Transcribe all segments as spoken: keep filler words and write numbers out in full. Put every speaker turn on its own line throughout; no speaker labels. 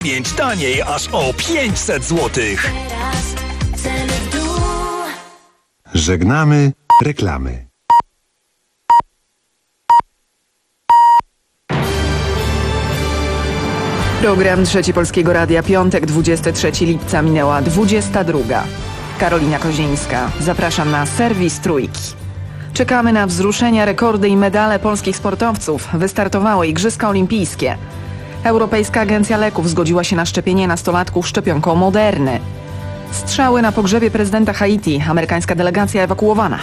Pięć taniej aż o pięćset złotych.
Żegnamy reklamy.
Program Trzeci Polskiego Radia, piątek, dwudziestego trzeciego lipca, minęła dwudziesta druga. Karolina Kozińska. Zapraszam na serwis Trójki. Czekamy na wzruszenia, rekordy i medale polskich sportowców. Wystartowały Igrzyska Olimpijskie. Europejska Agencja Leków zgodziła się na szczepienie nastolatków szczepionką Moderny. Strzały na pogrzebie prezydenta Haiti. Amerykańska delegacja ewakuowana.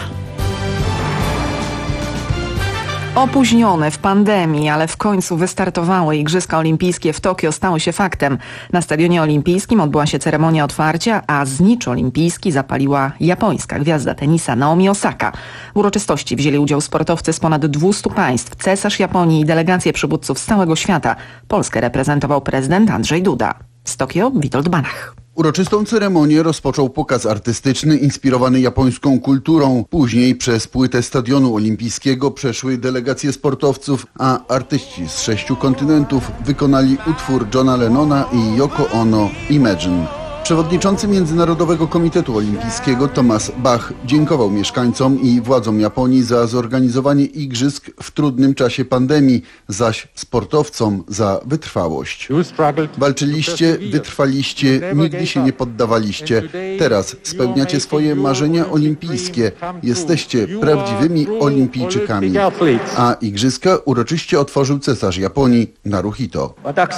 Opóźnione w pandemii, ale w końcu wystartowały Igrzyska Olimpijskie w Tokio stały się faktem. Na Stadionie Olimpijskim odbyła się ceremonia otwarcia, a znicz olimpijski zapaliła japońska gwiazda tenisa Naomi Osaka. W uroczystości wzięli udział sportowcy z ponad dwustu państw, cesarz Japonii i delegacje przywódców z całego świata. Polskę reprezentował prezydent Andrzej Duda. Z Tokio Witold Banach.
Uroczystą ceremonię rozpoczął pokaz artystyczny inspirowany japońską kulturą. Później przez płytę Stadionu Olimpijskiego przeszły delegacje sportowców, a artyści z sześciu kontynentów wykonali utwór Johna Lennona i Yoko Ono Imagine. Przewodniczący Międzynarodowego Komitetu Olimpijskiego Thomas Bach dziękował mieszkańcom i władzom Japonii za zorganizowanie igrzysk w trudnym czasie pandemii, zaś sportowcom za wytrwałość. Walczyliście, wytrwaliście, nigdy się nie poddawaliście. Teraz spełniacie swoje marzenia olimpijskie. Jesteście prawdziwymi olimpijczykami. A igrzyska uroczyście otworzył cesarz Japonii Naruhito.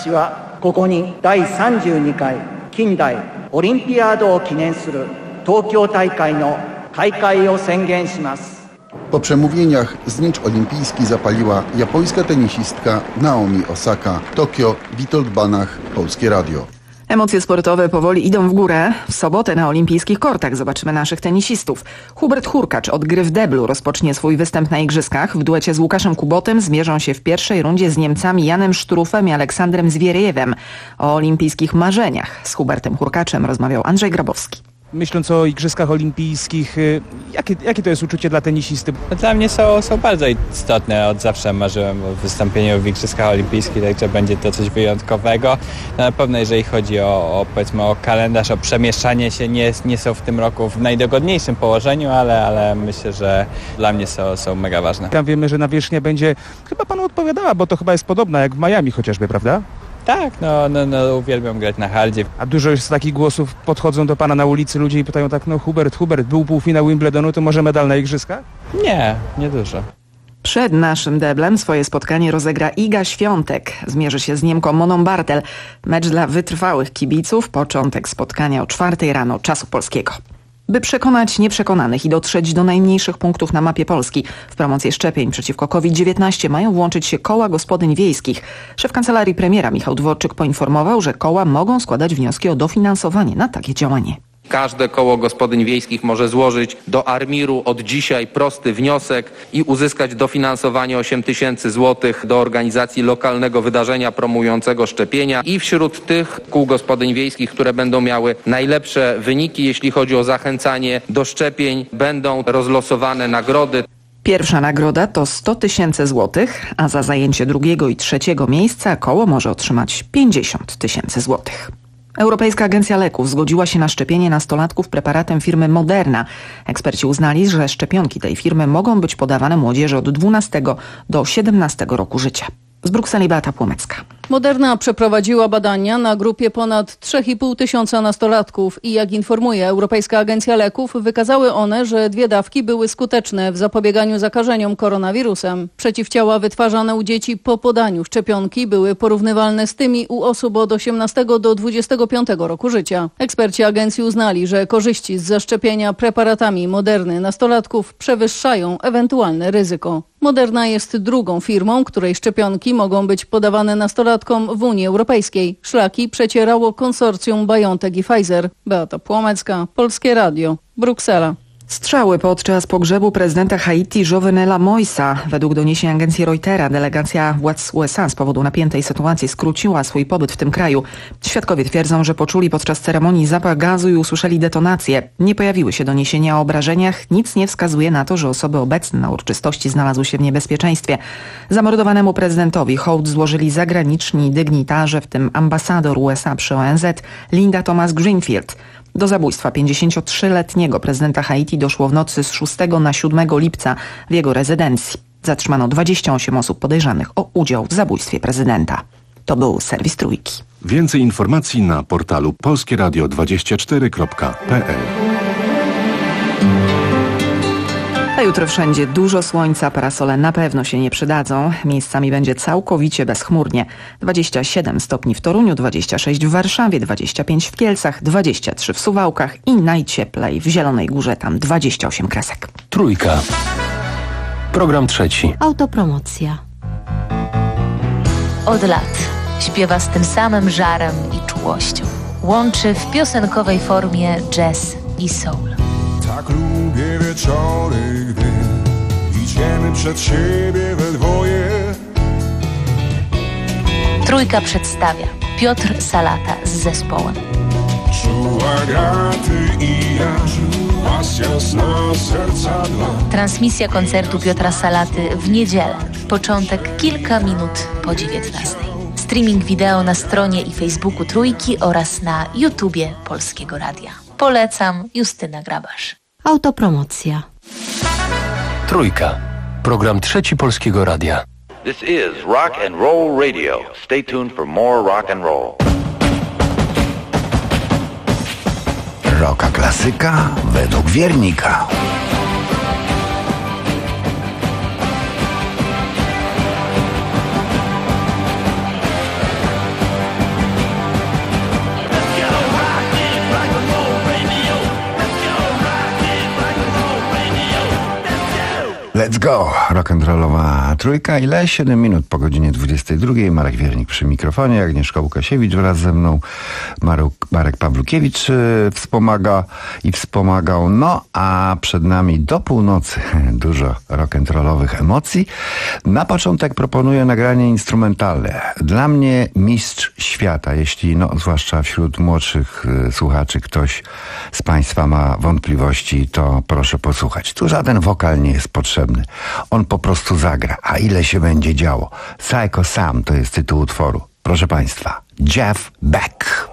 近代オリンピアードを記念する東京大会の開会を宣言します。
Po przemówieniach znicz olimpijski zapaliła japońska tenisistka Naomi Osaka. Tokio, Witold Banach, Polskie Radio.
Emocje sportowe powoli idą w górę. W sobotę na olimpijskich kortach zobaczymy naszych tenisistów. Hubert Hurkacz od gry w deblu rozpocznie swój występ na igrzyskach. W duecie z Łukaszem Kubotem zmierzą się w pierwszej rundzie z Niemcami Janem Sztrufem i Aleksandrem Zwierejewem. O olimpijskich marzeniach z Hubertem Hurkaczem rozmawiał Andrzej Grabowski.
Myśląc o Igrzyskach Olimpijskich, jakie, jakie to jest uczucie dla tenisisty?
Dla mnie są, są bardzo istotne. Od zawsze marzyłem o wystąpieniu w Igrzyskach Olimpijskich, także będzie to coś wyjątkowego. No, na pewno jeżeli chodzi o, o, powiedzmy, o kalendarz, o przemieszczanie się, nie, nie są w tym roku w najdogodniejszym położeniu, ale, ale myślę, że dla mnie są, są mega ważne.
Tam wiemy, że nawierzchnia będzie chyba panu odpowiadała, bo to chyba jest podobna jak w Miami chociażby, prawda?
Tak, no, no, no uwielbiam grać na hardzie.
A dużo jest takich głosów, podchodzą do pana na ulicy ludzie i pytają tak, no Hubert, Hubert, był półfinał Wimbledonu, to może medal na igrzyskach?
Nie, nie dużo.
Przed naszym deblem swoje spotkanie rozegra Iga Świątek. Zmierzy się z Niemką Moną Bartel. Mecz dla wytrwałych kibiców. Początek spotkania o czwartej rano czasu polskiego. By przekonać nieprzekonanych i dotrzeć do najmniejszych punktów na mapie Polski, w promocję szczepień przeciwko kowid dziewiętnaście mają włączyć się koła gospodyń wiejskich. Szef kancelarii premiera Michał Dworczyk poinformował, że koła mogą składać wnioski o dofinansowanie na takie działanie.
Każde koło gospodyń wiejskich może złożyć do ARMiR-u od dzisiaj prosty wniosek i uzyskać dofinansowanie osiem tysięcy złotych do organizacji lokalnego wydarzenia promującego szczepienia. I wśród tych kół gospodyń wiejskich, które będą miały najlepsze wyniki, jeśli chodzi o zachęcanie do szczepień, będą rozlosowane nagrody.
Pierwsza nagroda to sto tysięcy złotych, a za zajęcie drugiego i trzeciego miejsca koło może otrzymać pięćdziesiąt tysięcy złotych. Europejska Agencja Leków zgodziła się na szczepienie nastolatków preparatem firmy Moderna. Eksperci uznali, że szczepionki tej firmy mogą być podawane młodzieży od dwunastego do siedemnastego roku życia. Z Brukseli Beata Płomecka.
Moderna przeprowadziła badania na grupie ponad trzy i pół tysiąca nastolatków i jak informuje Europejska Agencja Leków, wykazały one, że dwie dawki były skuteczne w zapobieganiu zakażeniom koronawirusem. Przeciwciała wytwarzane u dzieci po podaniu szczepionki były porównywalne z tymi u osób od osiemnastego do dwudziestego piątego roku życia. Eksperci agencji uznali, że korzyści z zaszczepienia preparatami Moderny nastolatków przewyższają ewentualne ryzyko. Moderna jest drugą firmą, której szczepionki mogą być podawane nastolatkom w Unii Europejskiej. Szlaki przecierało konsorcjum BioNTech i Pfizer. Beata Płomecka, Polskie Radio, Bruksela.
Strzały podczas pogrzebu prezydenta Haiti Jovenela Moïsa. Według doniesień agencji Reutera delegacja władz U S A z powodu napiętej sytuacji skróciła swój pobyt w tym kraju. Świadkowie twierdzą, że poczuli podczas ceremonii zapach gazu i usłyszeli detonację. Nie pojawiły się doniesienia o obrażeniach. Nic nie wskazuje na to, że osoby obecne na uroczystości znalazły się w niebezpieczeństwie. Zamordowanemu prezydentowi hołd złożyli zagraniczni dygnitarze, w tym ambasador U S A przy O N Z Linda Thomas Greenfield. Do zabójstwa pięćdziesięciotrzyletniego prezydenta Haiti doszło w nocy z szóstego na siódmego lipca w jego rezydencji. Zatrzymano dwadzieścia osiem osób podejrzanych o udział w zabójstwie prezydenta. To był serwis Trójki.
Więcej informacji na portalu polskie radio dwadzieścia cztery kropka p l.
A jutro wszędzie dużo słońca, parasole na pewno się nie przydadzą. Miejscami będzie całkowicie bezchmurnie. dwadzieścia siedem stopni w Toruniu, dwadzieścia sześć w Warszawie, dwadzieścia pięć w Kielcach, dwadzieścia trzy w Suwałkach i najcieplej w Zielonej Górze, tam dwadzieścia osiem kresek.
Trójka. Program trzeci.
Autopromocja. Od lat śpiewa z tym samym żarem i czułością. Łączy w piosenkowej formie jazz i soul.
Tak lubię wieczory, gdy idziemy przed siebie we dwoje.
Trójka przedstawia Piotr Salata z zespołem.
Czuła graty i ja, pasja sna serca dla.
Transmisja koncertu Piotra Salaty w niedzielę. Początek kilka minut po dziewiętnastej. Streaming wideo na stronie i Facebooku Trójki oraz na YouTubie Polskiego Radia. Polecam, Justyna Grabasz.
Autopromocja.
Trójka. Program trzeci Polskiego Radia.
This is Rock and Roll Radio. Stay tuned for more rock and roll.
Rocka klasyka według wiernika. Let's go! Rock'n'rollowa trójka. Ile? siedem minut po godzinie dwudziestej drugiej. Marek Wiernik przy mikrofonie, Agnieszka Łukasiewicz wraz ze mną. Marek, Marek Pawlukiewicz yy, wspomaga i wspomagał. No, a przed nami do północy dużo rock'n'rollowych emocji. Na początek proponuję nagranie instrumentalne. Dla mnie mistrz świata. Jeśli, no, zwłaszcza wśród młodszych yy, słuchaczy ktoś z Państwa ma wątpliwości, to proszę posłuchać. Tu żaden wokal nie jest potrzebny. On po prostu zagra. A ile się będzie działo? Psycho Sam to jest tytuł utworu. Proszę Państwa, Jeff Beck.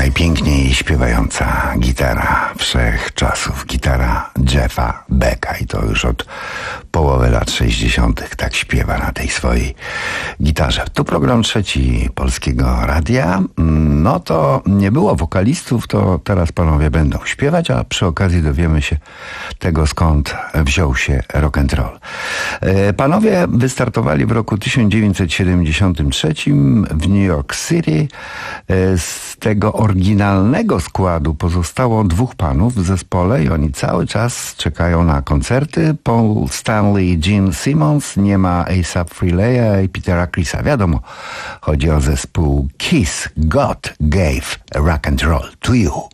najpiękniej śpiewająca gitara wszechczasów, gitara Jeffa Becka i to już od połowy lat sześćdziesiątych tak śpiewa na tej swojej gitarze. Tu program trzeci Polskiego Radia. No to nie było wokalistów, to teraz panowie będą śpiewać, a przy okazji dowiemy się tego, skąd wziął się rock and roll. Panowie wystartowali w roku tysiąc dziewięćset siedemdziesiątym trzecim w New York City. Z tego oryginalnego składu pozostało dwóch panów w zespole i oni cały czas czekają na koncerty. Paul Stanley, Gene Simmons, nie ma A$ap Frehley'a i Petera Chrisa. Wiadomo, chodzi o zespół Kiss. God gave rock and roll to you.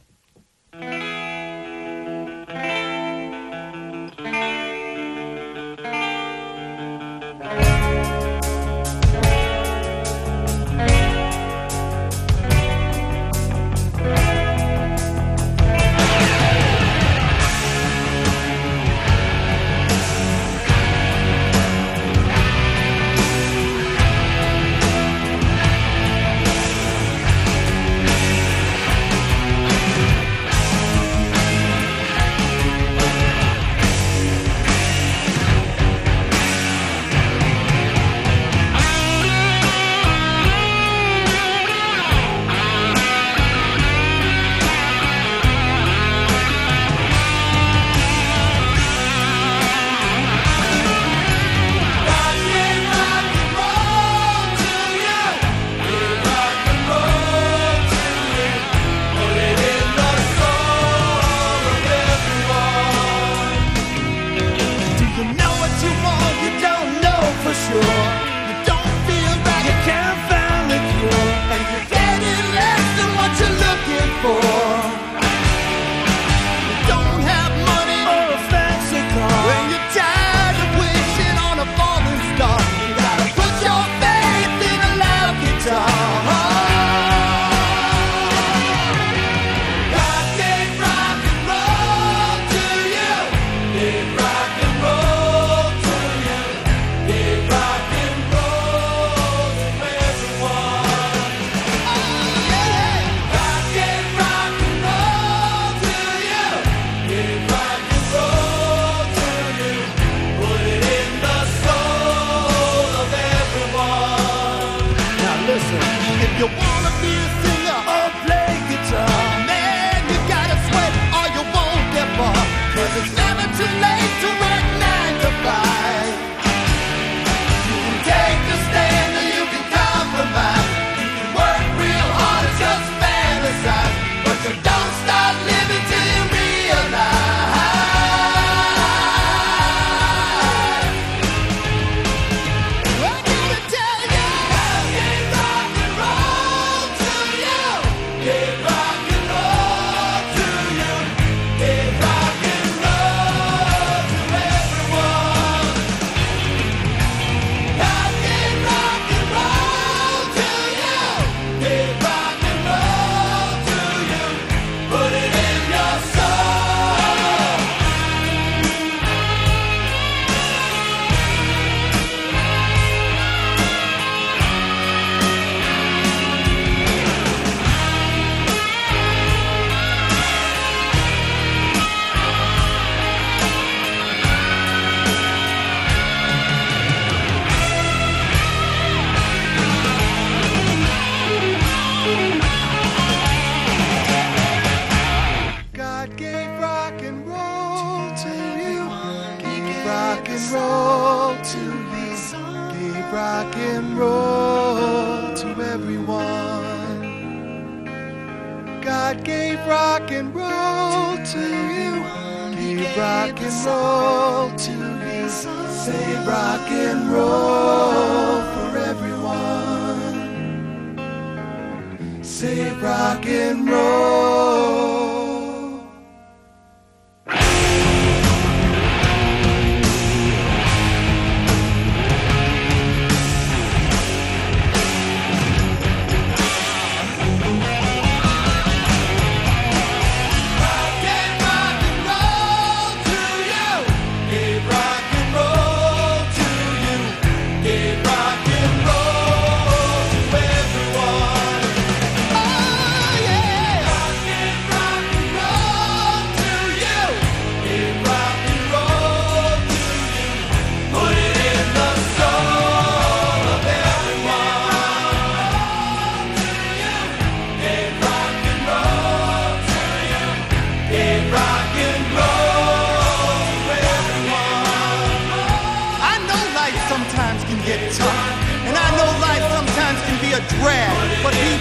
Oh yeah.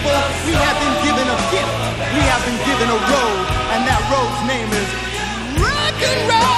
people, we have been given a gift. We have been given a road, and that road's name is rock and roll.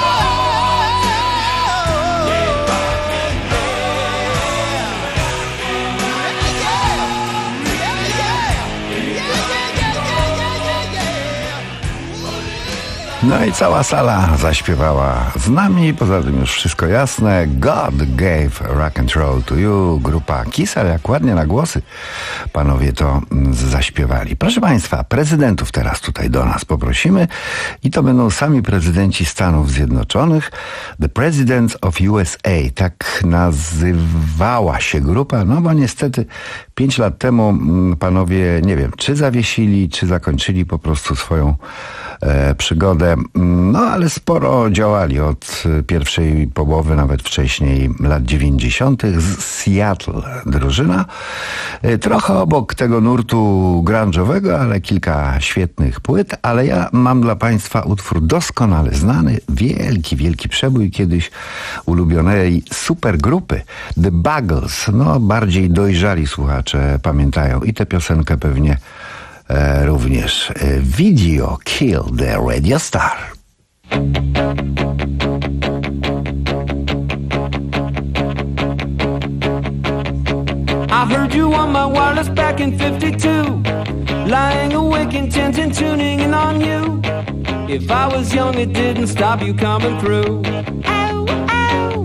No i cała sala zaśpiewała z nami, poza tym już wszystko jasne. God gave rock and roll to you. Grupa Kiss, ale jak ładnie na głosy panowie to zaśpiewali. Proszę Państwa, prezydentów teraz tutaj do nas poprosimy i to będą sami prezydenci Stanów Zjednoczonych. The Presidents of U S A, tak nazywała się grupa, no bo niestety pięć lat temu panowie, nie wiem, czy zawiesili, czy zakończyli po prostu swoją e, przygodę. No ale sporo działali od pierwszej połowy, nawet wcześniej, lat dziewięćdziesiątych. Z Seattle drużyna. E, trochę obok tego nurtu grunge'owego, ale kilka świetnych płyt. Ale ja mam dla Państwa utwór doskonale znany, wielki, wielki przebój kiedyś ulubionej supergrupy The Buggles. No bardziej dojrzali słuchacze pamiętają i tę piosenkę pewnie e, również. E, Video Kill the Radio Star.
I heard you on my wireless back in fifty-two, lying awake intention tuning in on you. If I was young it didn't stop you coming through. Ow, ow.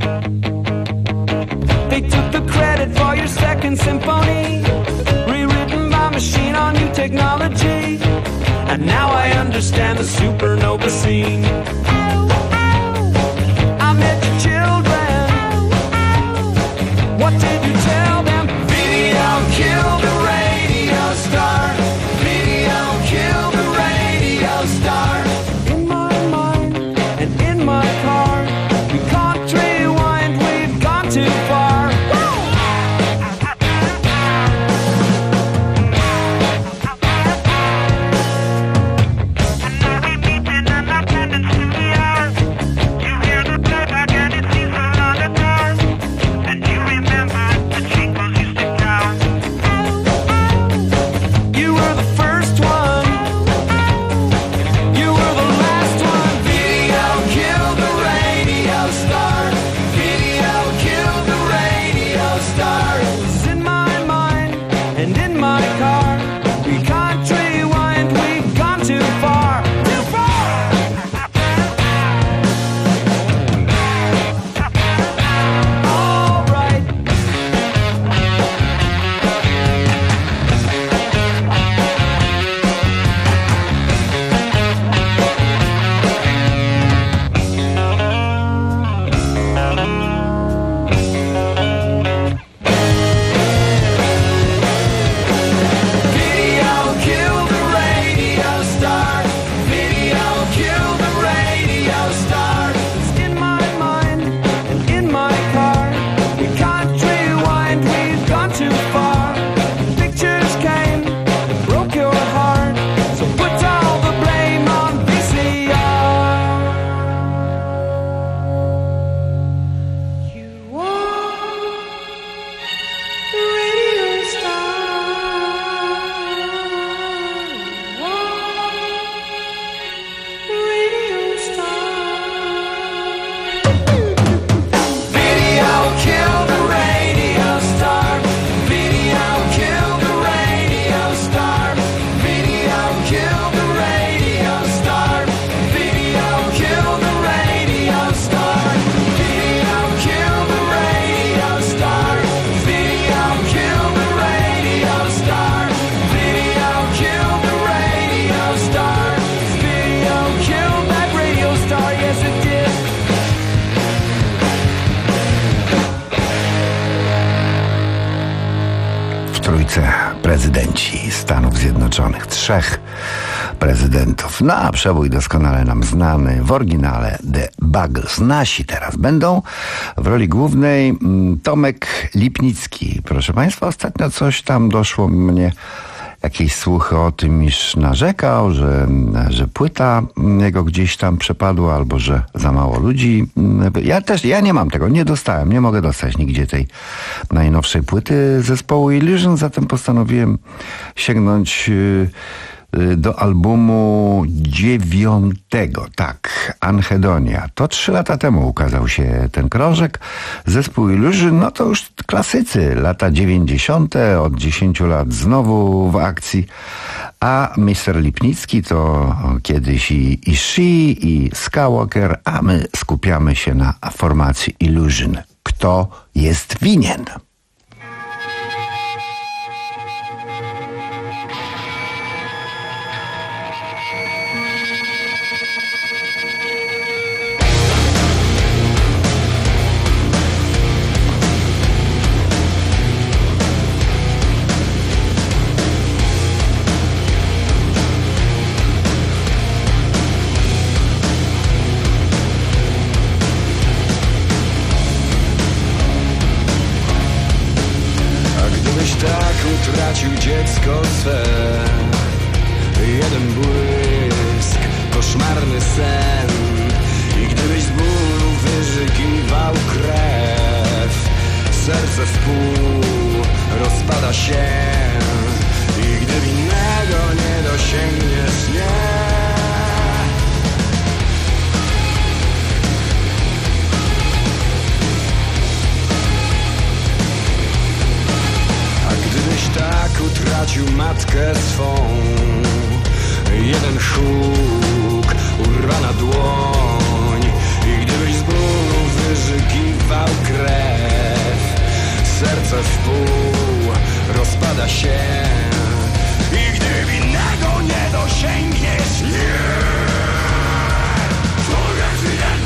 They took the credit for your second symphony, rewritten by machine on new technology. And now I understand the supernova scene. Ow, ow. I met your children. Ow, ow. What did you tell them? Video killed the radio star. Video killed the radio star. In my mind and in my car, we can't rewind, we've gone too far.
Prezydenci Stanów Zjednoczonych. Trzech prezydentów. No a przebój doskonale nam znany w oryginale The Buggles. Nasi teraz będą w roli głównej Tomek Lipnicki. Proszę Państwa, ostatnio coś tam doszło mnie jakieś słuchy o tym, iż narzekał, że, że płyta jego gdzieś tam przepadła, albo że za mało ludzi. Ja też, ja nie mam tego, nie dostałem, nie mogę dostać nigdzie tej najnowszej płyty zespołu Illusion, zatem postanowiłem sięgnąć do albumu dziewiątego, tak, Anhedonia. To trzy lata temu ukazał się ten krążek. Zespół Illusion, no to już klasycy, lata dziewięćdziesiąte, od dziesięciu lat znowu w akcji. A mister Lipnicki to kiedyś i, i She, i Skywalker, a my skupiamy się na formacji Illusion. Kto jest winien?
Utracił dziecko swe, jeden błysk, koszmarny sen. I gdybyś z bólu wyżygiwał krew, serce w pół rozpada się. I gdy winnego nie dosięgniesz, nie. Tak utracił matkę swą, jeden huk, urwana dłoń. I gdybyś z bólu wyżygiwał krew, serce w pół rozpada się. I gdy winnego nie dosięgniesz, nie. Człowiek winien,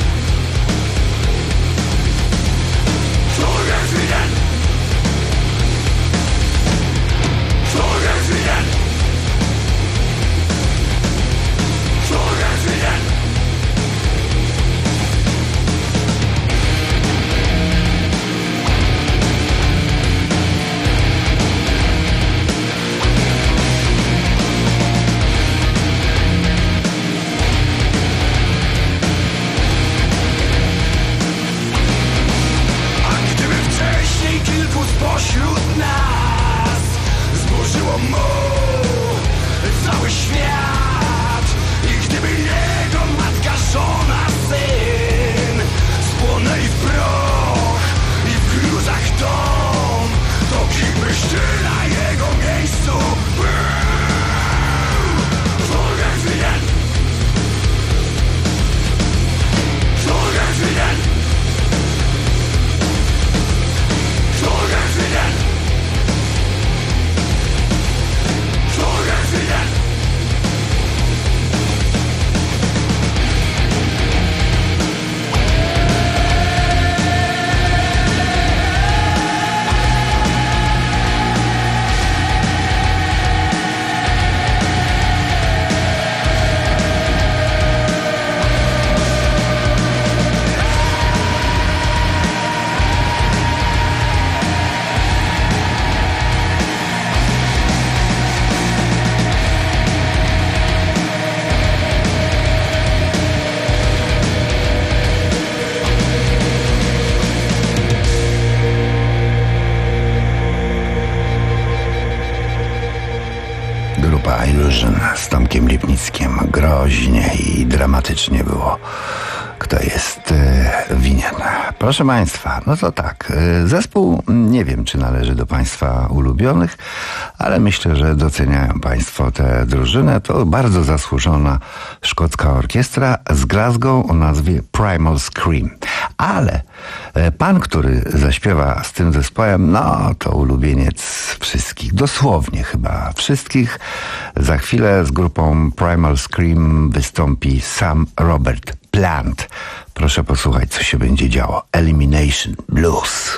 człowiek winien. Człowiek winien! Człowiek winien! A gdyby wcześniej kilku spośród nas zburzyło mu cały świat, i gdyby jego matka, żona, syn spłonęli w proch i w gruzach dom, to kim byś ty na jego miejscu był? Człowiek winien! Człowiek winien! Człowiek winien! Człowiek winien!
Grupa Illusion z Tomkiem Lipnickim. Groźnie i dramatycznie było. Kto jest e, winien? Proszę Państwa, no to tak. E, zespół, nie wiem, czy należy do Państwa ulubionych, ale myślę, że doceniają Państwo tę drużynę. To bardzo zasłużona szkocka orkiestra z Glasgow o nazwie Primal Scream. Ale e, pan, który zaśpiewa z tym zespołem, no to ulubieniec wszystkich. Dosłownie chyba wszystkich. Za chwilę z grupą Primal Scream wystąpi Sam Robert Plant. Proszę posłuchać, co się będzie działo. Elimination Blues.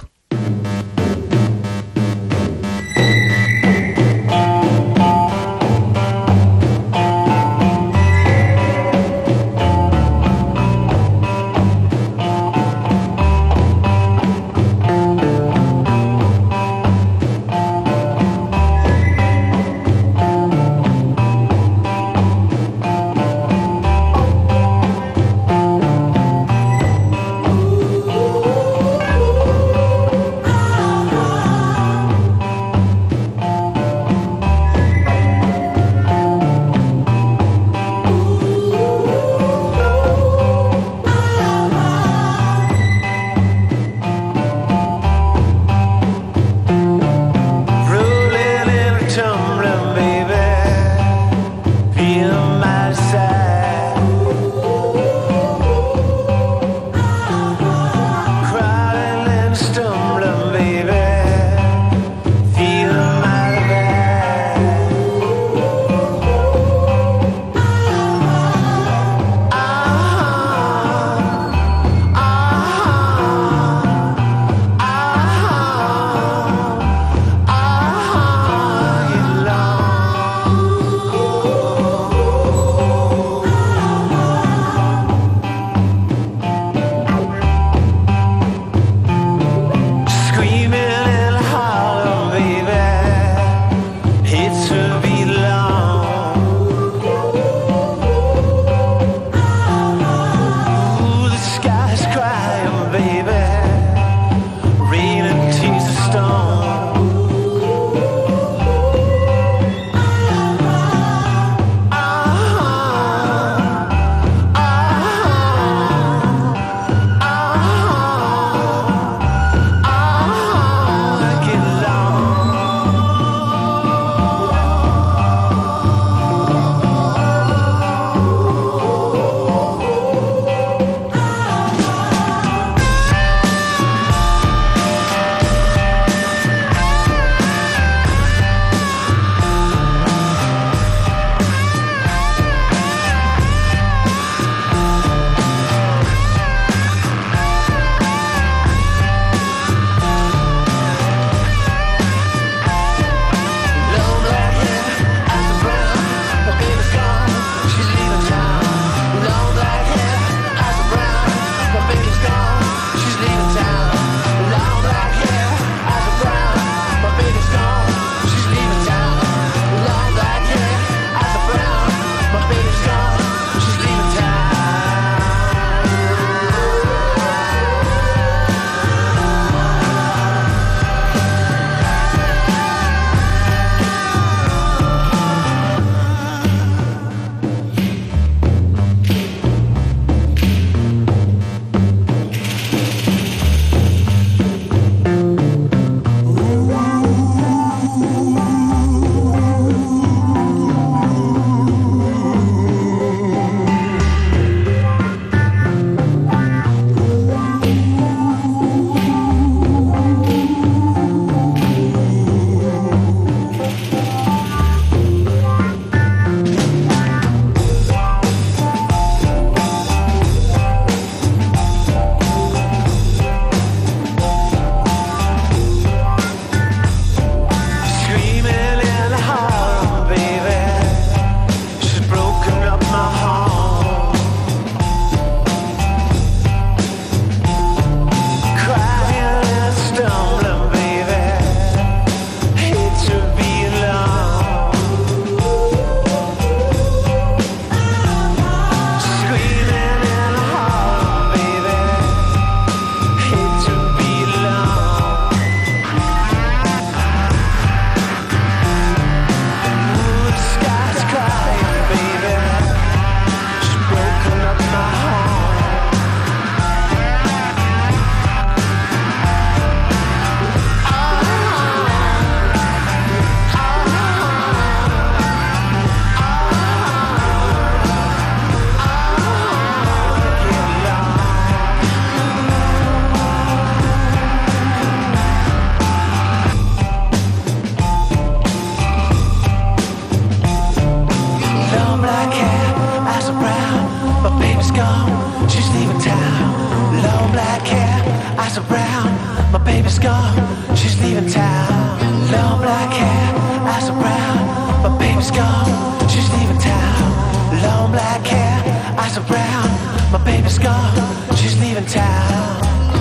said, Brown, my baby's gone, she's leaving town. Long black hair, I said, Brown, my baby's gone, she's leaving town. Long black hair, I said, Brown, my baby's gone, she's leaving town.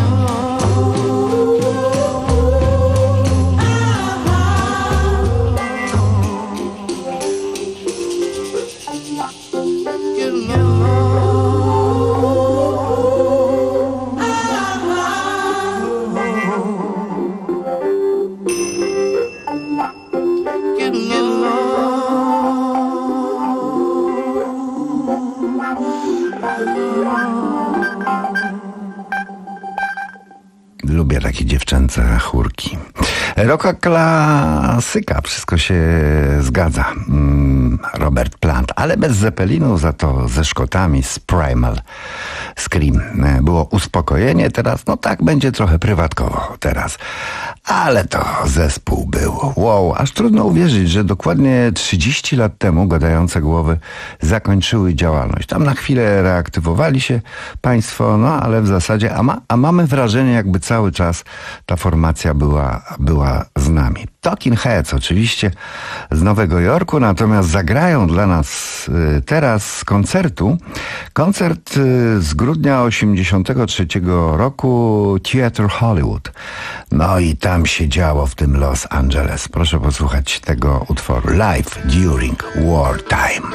Lubię takie dziewczęce chórki. Rocka klasyka, wszystko się zgadza. Robert Plant, ale bez Zeppelinu, za to ze Szkotami z Primal Scream. Było uspokojenie, teraz no tak będzie trochę prywatkowo teraz. Ale to zespół był. Wow, aż trudno uwierzyć, że dokładnie trzydzieści lat temu Gadające Głowy zakończyły działalność. Tam na chwilę reaktywowali się państwo, no ale w zasadzie, a, ma, a mamy wrażenie, jakby cały czas ta formacja była, była z nami. Talking Heads oczywiście z Nowego Jorku, natomiast zagrają dla nas teraz z koncertu. Koncert z grudnia osiemdziesiątego trzeciego roku Theatre Hollywood. No i tam się działo w tym Los Angeles. Proszę posłuchać tego utworu Live During Wartime.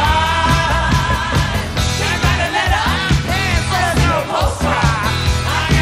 I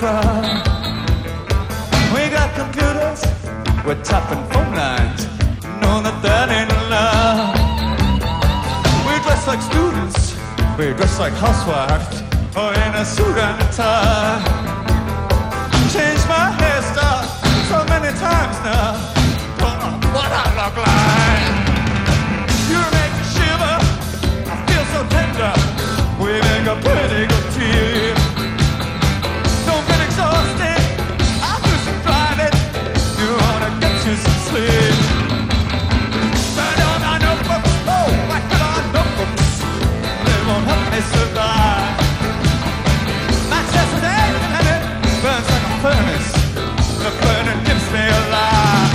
restaurant. We got computers, we're tapping phone lines. No, not that ain't allowed. We dress like students, we dress like housewives, or in a suit and a tie. Changed my hairstyle so many times now. Oh, what I look like. You make me shiver, I feel so tender. We make a pretty good team. Don't get exhausted, I'll do some driving. You wanna get you some sleep. Turn on our notebooks, oh, whack it on notebooks. They won't help me survive. My chest is aching and it burns like a furnace. The burning keeps me alive.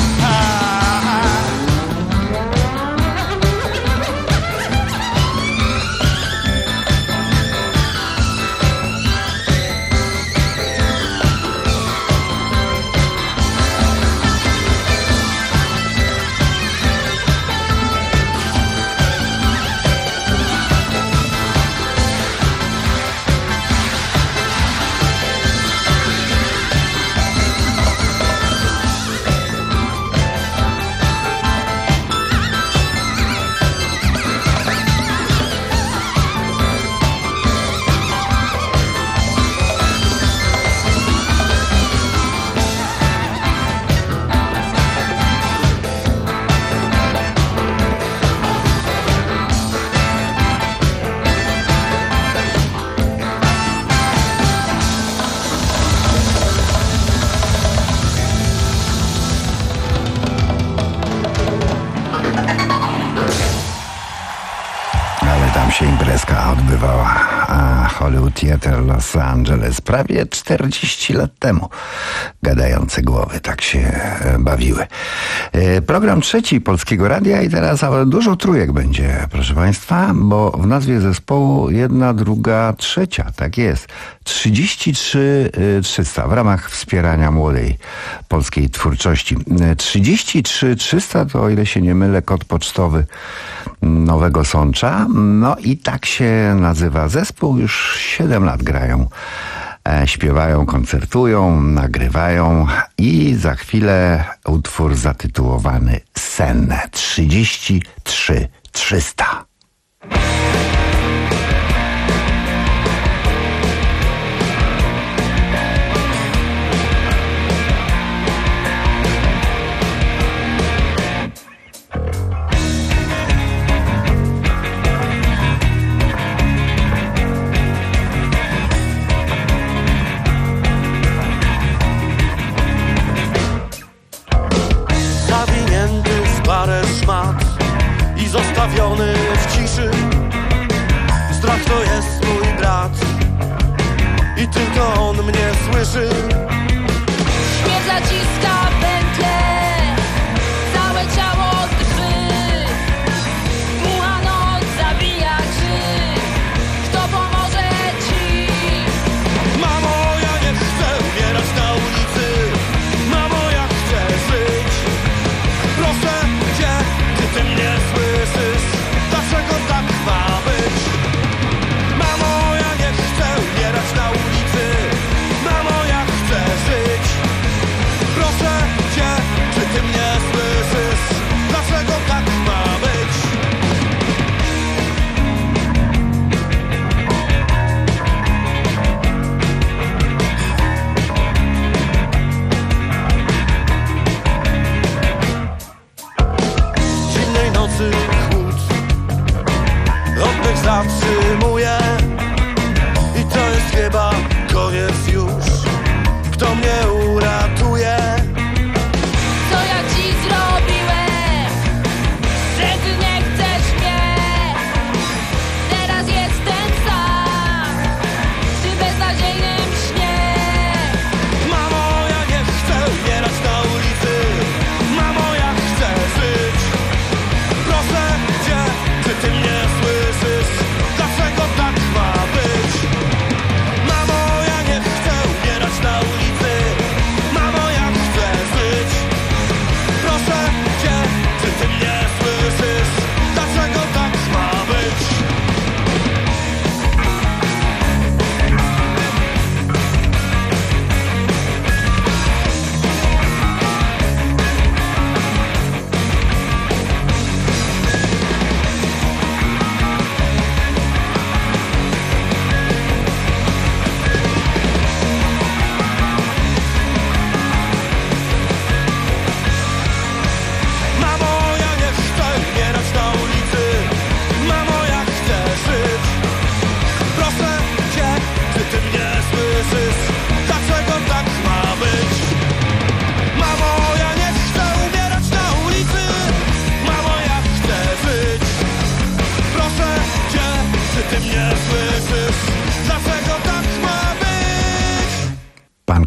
Imprezka odbywała a Hollywood Theater Los Angeles prawie czterdzieści lat temu. Gadające głowy tak się bawiły. Program trzeci Polskiego Radia i teraz dużo trójek będzie, proszę Państwa, bo w nazwie zespołu jedna, druga, trzecia, tak jest. trzydzieści trzy trzysta w ramach wspierania młodej polskiej twórczości. trzydzieści trzy trzysta to, o ile się nie mylę, kod pocztowy Nowego Sącza. No i tak się nazywa zespół. Już siedem lat grają, e, śpiewają, koncertują, nagrywają i za chwilę utwór zatytułowany Sen. trzydzieści trzy trzysta.
Zostawiony w ciszy. Strach to jest mój brat i tylko on mnie słyszy.
Śmierć zaciska pętlę, całe ciało drży. Dmucha noc zabija krzyk. Kto pomoże ci?
Mamo, ja nie chcę umierać na ulicy. Mamo, ja chcę żyć. Proszę cię, czy ty mnie słyszysz? Dlaczego tak ma być? Mamo, ja nie chcę umierać na ulicy. Mamo, ja chcę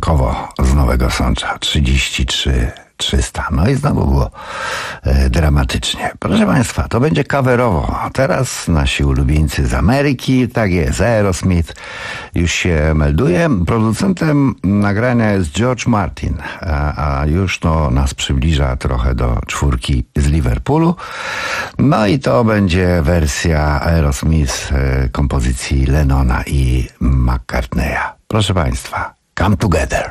Markowo z Nowego Sącza, trzydzieści trzy trzysta. No i znowu było e, dramatycznie. Proszę Państwa, to będzie coverowo. A teraz nasi ulubieńcy z Ameryki, tak jest, Aerosmith już się melduje. Producentem nagrania jest George Martin, a, a już to nas przybliża trochę do czwórki z Liverpoolu. No i to będzie wersja Aerosmith e, kompozycji Lennona i McCartneya. Proszę Państwa, Come Together.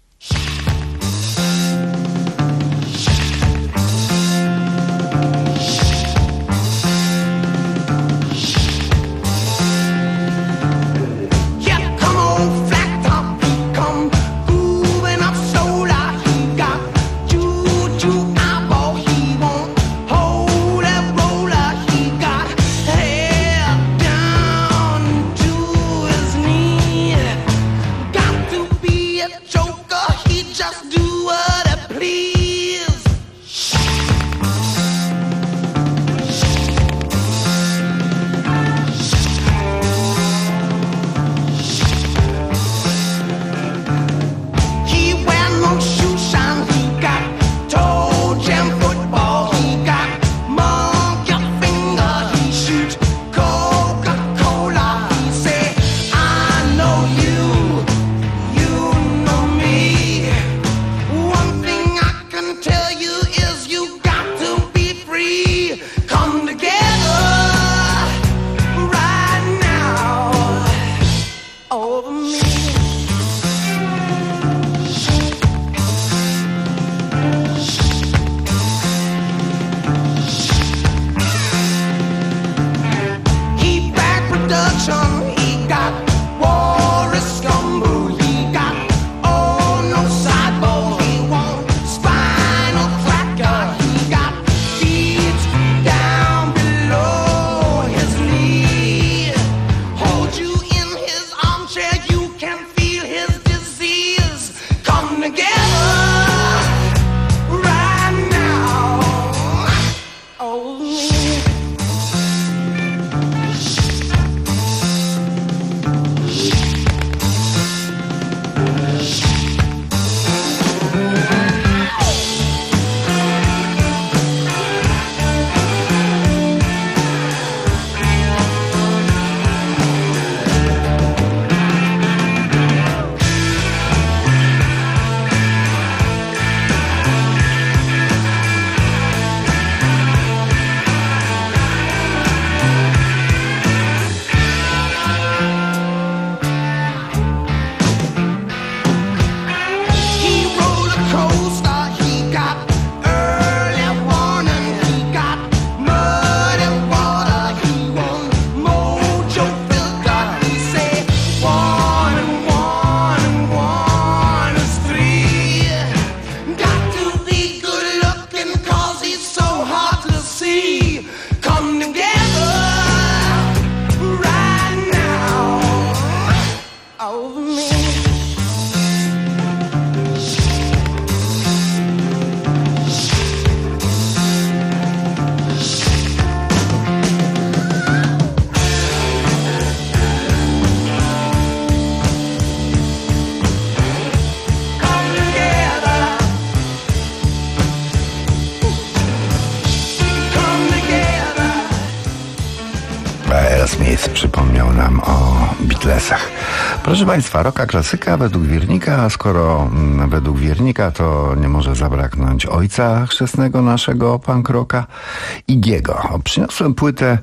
Smith przypomniał nam o Beatlesach. Proszę Państwa, rocka klasyka według wiernika, a skoro mm, według wiernika, to nie może zabraknąć ojca chrzestnego naszego punk rocka, Iggy'ego. Przyniosłem płytę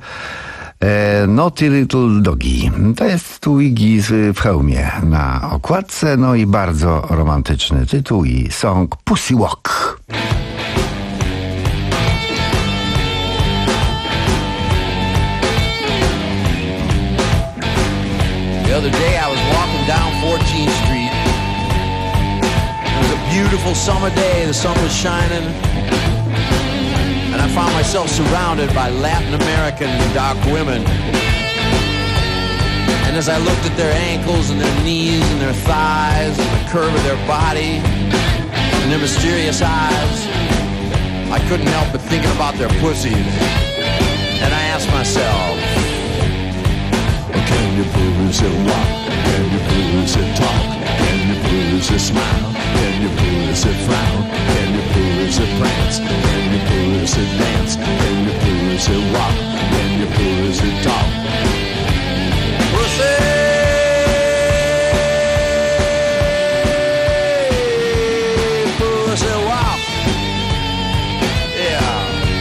e, Naughty Little Doggy. To jest tu Iggy w hełmie na okładce, no i bardzo romantyczny tytuł i song Pussy Walk.
The other day I was walking down fourteenth street. It was a beautiful summer day, the sun was shining, and I found myself surrounded by Latin American dark women. And as I looked at their ankles and their knees and their thighs and the curve of their body and their mysterious eyes, I couldn't help but thinking about their pussies. And I asked myself, can you prove it walk? Can you prove it talk?
Can your pussy smile? Can your pussy frown? Can your pussy prance? Can your pussy dance? Can your pussy walk? Can your pussy talk? Pussy! Pussy walk! Yeah.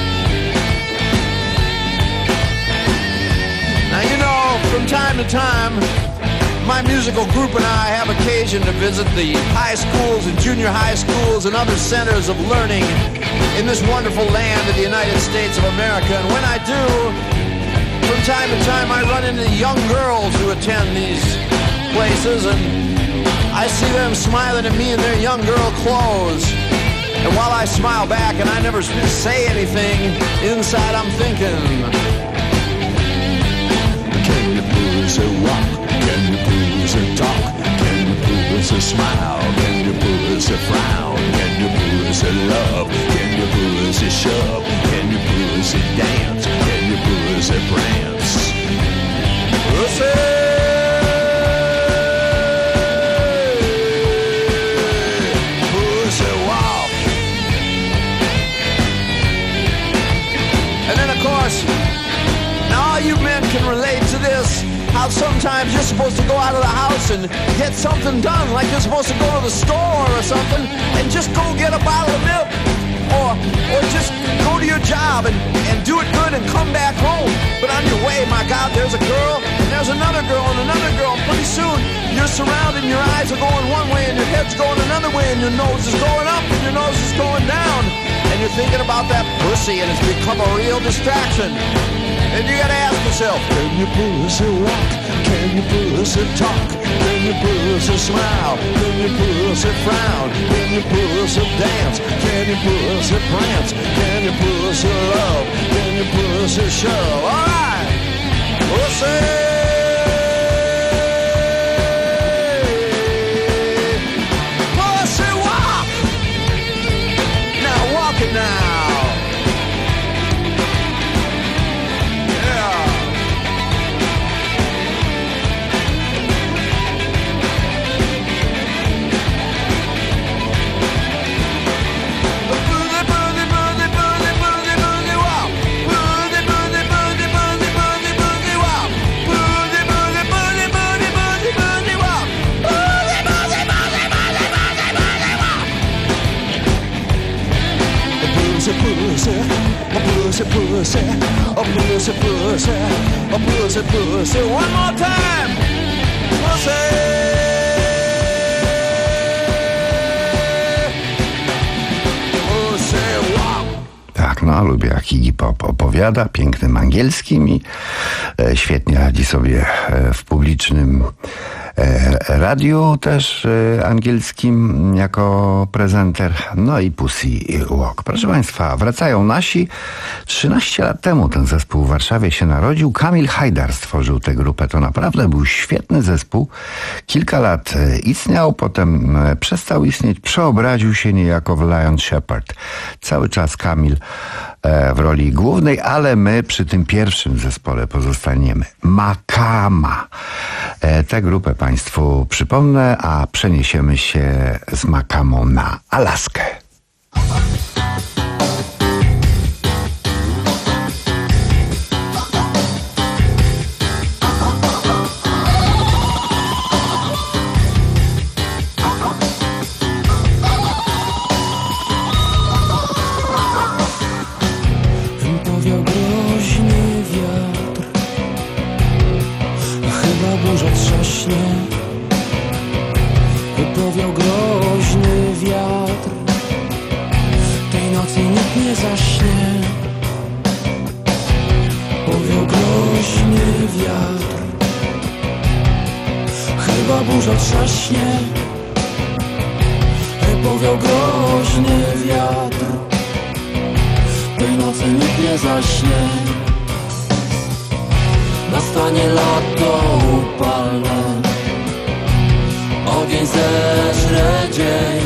Now you know, from time to time, my musical group and I have occasion to visit the high schools and junior high schools and other centers of learning in this wonderful land of the United States of America. And when I do, from time to time I run into young girls who attend these places, and I see them smiling at me in their young girl clothes. And while I smile back and I never say anything, inside I'm thinking, can you pussy walk? Can you pussy talk? Can you pussy smile? Can you pussy frown? Can you pussy love? Can you pussy shove? Can you pussy dance? Can you pussy prance? Pussy! Pussy walk! And then of course, now all you men can relate to this. How sometimes you're supposed to go out of the house and get something done, like you're supposed to go to the store or something and just go get a bottle of milk, or or just go to your job and, and do it good and come back home. But on your way, my God, there's a girl and there's another girl and another girl. Pretty soon you're surrounded and your eyes are going one way and your head's going another way and your nose is going up and your nose is going down. And you're thinking about that pussy and it's become a real distraction. And you gotta ask yourself, can you pussy walk? Can you pussy talk? Can you pussy smile? Can you pussy frown? Can you pussy dance? Can you pussy prance? Can you pussy love? Can you pussy shove? Alright! Pussy! Pussy walk! Now walk it now! Pussy, a pussy, pussy, a pussy, pussy, a pussy, pussy. One more time, pussy. Pussy walk.
Tak, no lubię jak Iggy Pop opowiada pięknym angielskim i e, świetnie radzi sobie e, w publicznym e, radiu też e, angielskim jako prezenter. No i Pussy Walk. Proszę Państwa, wracają nasi. trzynaście lat temu ten zespół w Warszawie się narodził. Kamil Hajdar stworzył tę grupę. To naprawdę był świetny zespół. Kilka lat e, istniał, potem e, przestał istnieć, przeobraził się niejako w Lion Shepherd. Cały czas Kamil w roli głównej, ale my przy tym pierwszym zespole pozostaniemy. Makama. Tę grupę Państwu przypomnę, a przeniesiemy się z Makamą na Alaskę.
Powiał groźny wiatr, tej nocy nikt nie zaśnie. Powiał groźny wiatr, chyba burza trzaśnie. Powiał groźny wiatr, tej nocy nikt nie zaśnie. Nastanie lato upalne, ogień zeżre dzień,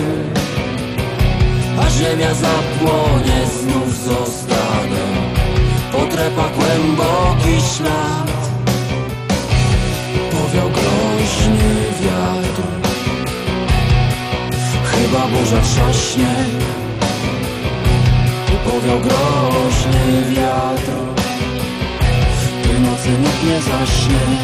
a ziemia zapłonie, znów zostanę po trepach głęboki ślad. Powiał groźny wiatr, nieba burza trzaśnie i powiał groźny wiatr. Tej nocy nikt nie zaśnie.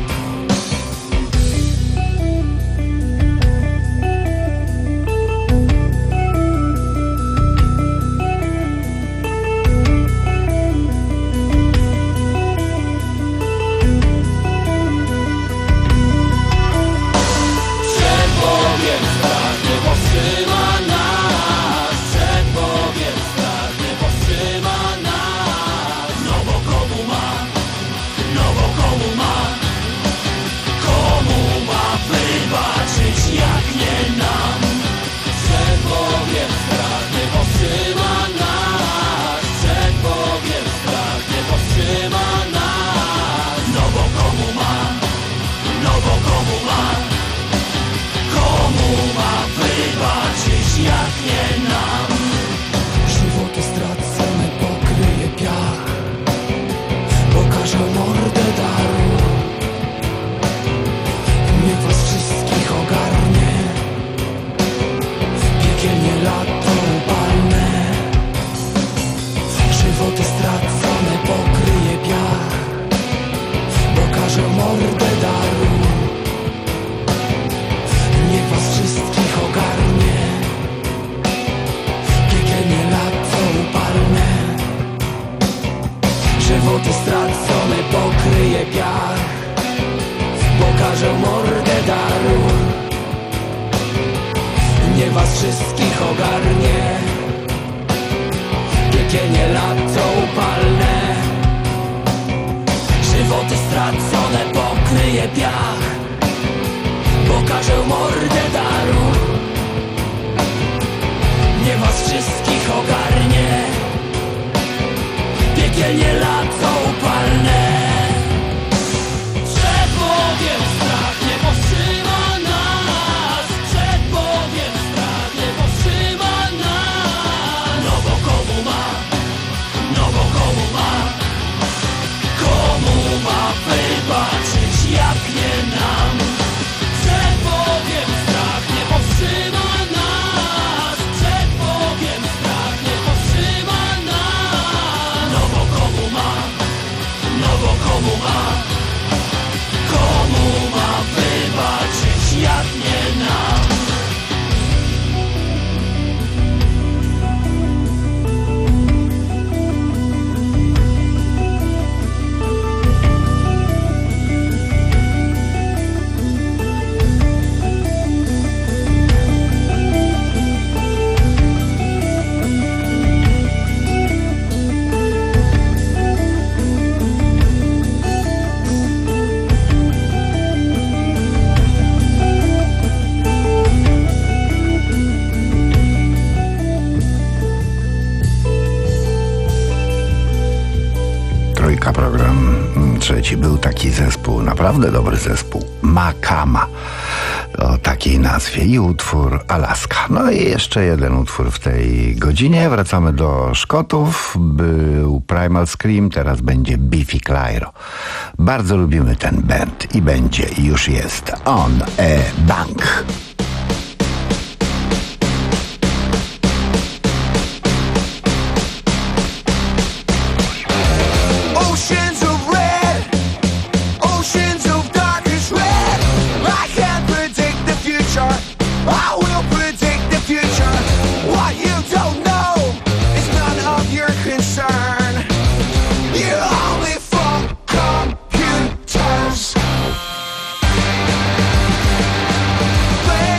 Program trzeci. Był taki zespół, naprawdę dobry zespół, Makama, o takiej nazwie, i utwór Alaska. No i jeszcze jeden utwór w tej godzinie. Wracamy do Szkotów. Był Primal Scream, teraz będzie Biffy Clyro. Bardzo lubimy ten band i będzie, i już jest On a Bank.
Play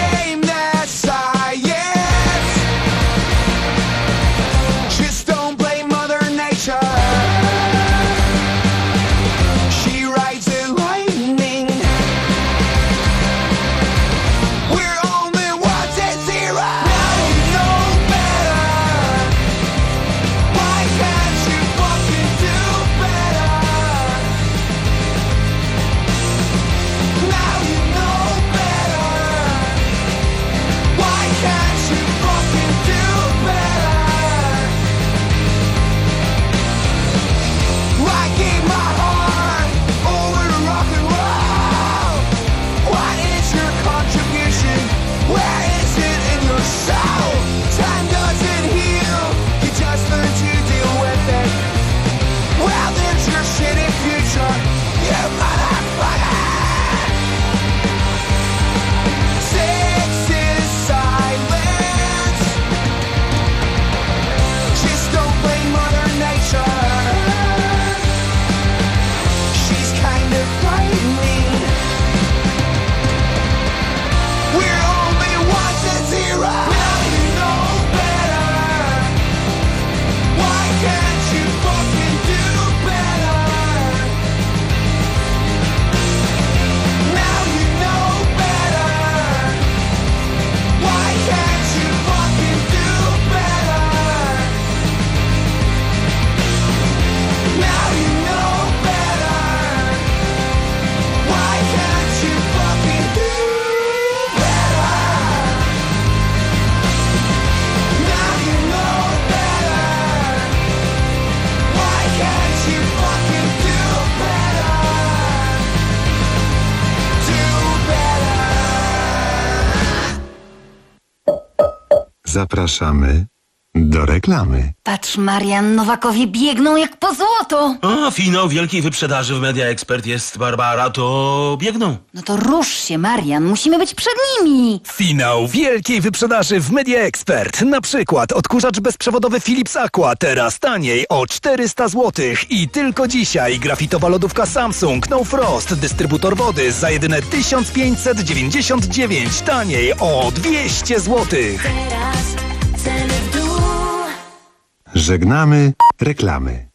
Zapraszamy do reklamy.
Patrz, Marian, Nowakowie biegną jak po złoto.
O, finał wielkiej wyprzedaży w Media Expert jest, Barbara, to biegną.
No to rusz się, Marian, musimy być przed nimi.
Finał wielkiej wyprzedaży w Media Expert. Na przykład odkurzacz bezprzewodowy Philips Aqua teraz taniej o czterysta złotych. I tylko dzisiaj grafitowa lodówka Samsung No Frost, dystrybutor wody za jedyne tysiąc pięćset dziewięćdziesiąt dziewięć, taniej o dwieście złotych.
Żegnamy reklamy.